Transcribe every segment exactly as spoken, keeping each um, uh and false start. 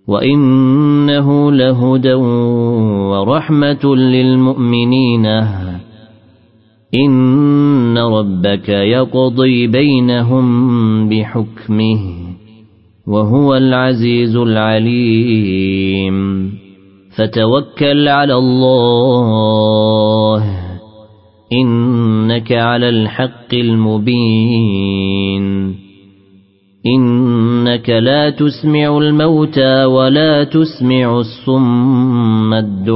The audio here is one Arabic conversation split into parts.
وإنه لهدى ورحمة للمؤمنين إن ربك يقضي بينهم بحكمه وهو العزيز العليم فتوكل على الله إنك على الحق المبين إنك لا تسمع الموتى ولا تسمع الصم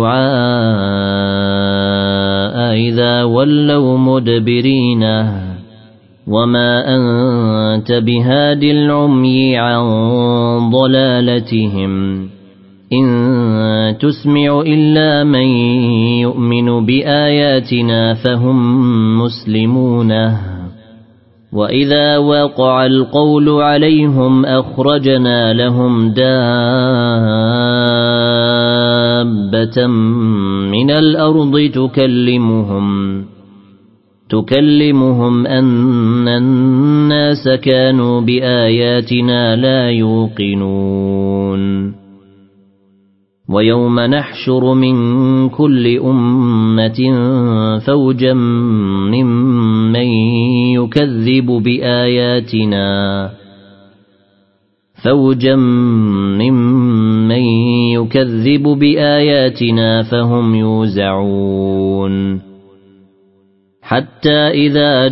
الدعاء إذا ولوا مدبرين وما أنت بهاد العمي عن ضلالتهم إن تسمع إلا من يؤمن بآياتنا فهم مسلمون وإذا وقع القول عليهم أخرجنا لهم دابة من الأرض تكلمهم تكلمهم أن الناس كانوا بآياتنا لا يوقنون ويوم نحشر من كل أمة فوجا ممن يكذب بآياتنا فوجا ممن يكذب بآياتنا فهم يوزعون حتى إذا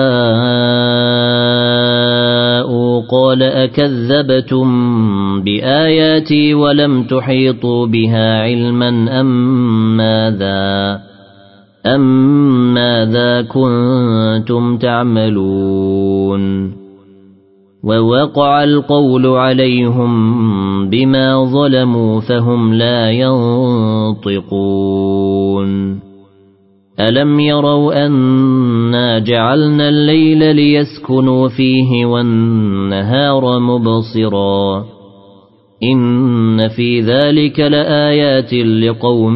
جاءوا قال أكذبتم بآياتي ولم تحيطوا بها علما أم ماذا أم ماذا كنتم تعملون ووقع القول عليهم بما ظلموا فهم لا ينطقون ألم يروا أنا جعلنا الليل ليسكنوا فيه والنهار مبصرا إن في ذلك لآيات لقوم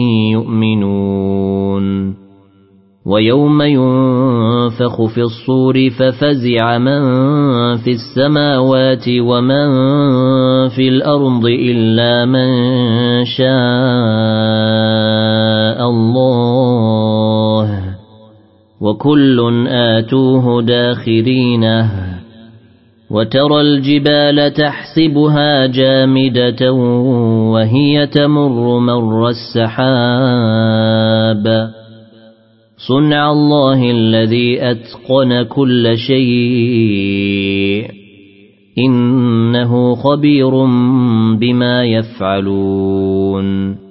يؤمنون ويوم ينفخ في الصور ففزع من في السماوات ومن في الأرض إلا من شاء الله وكل آتوه داخرينه وترى الجبال تحسبها جامدة وهي تمر مر السحاب صنع الله الذي أتقن كل شيء إنه خبير بما يفعلون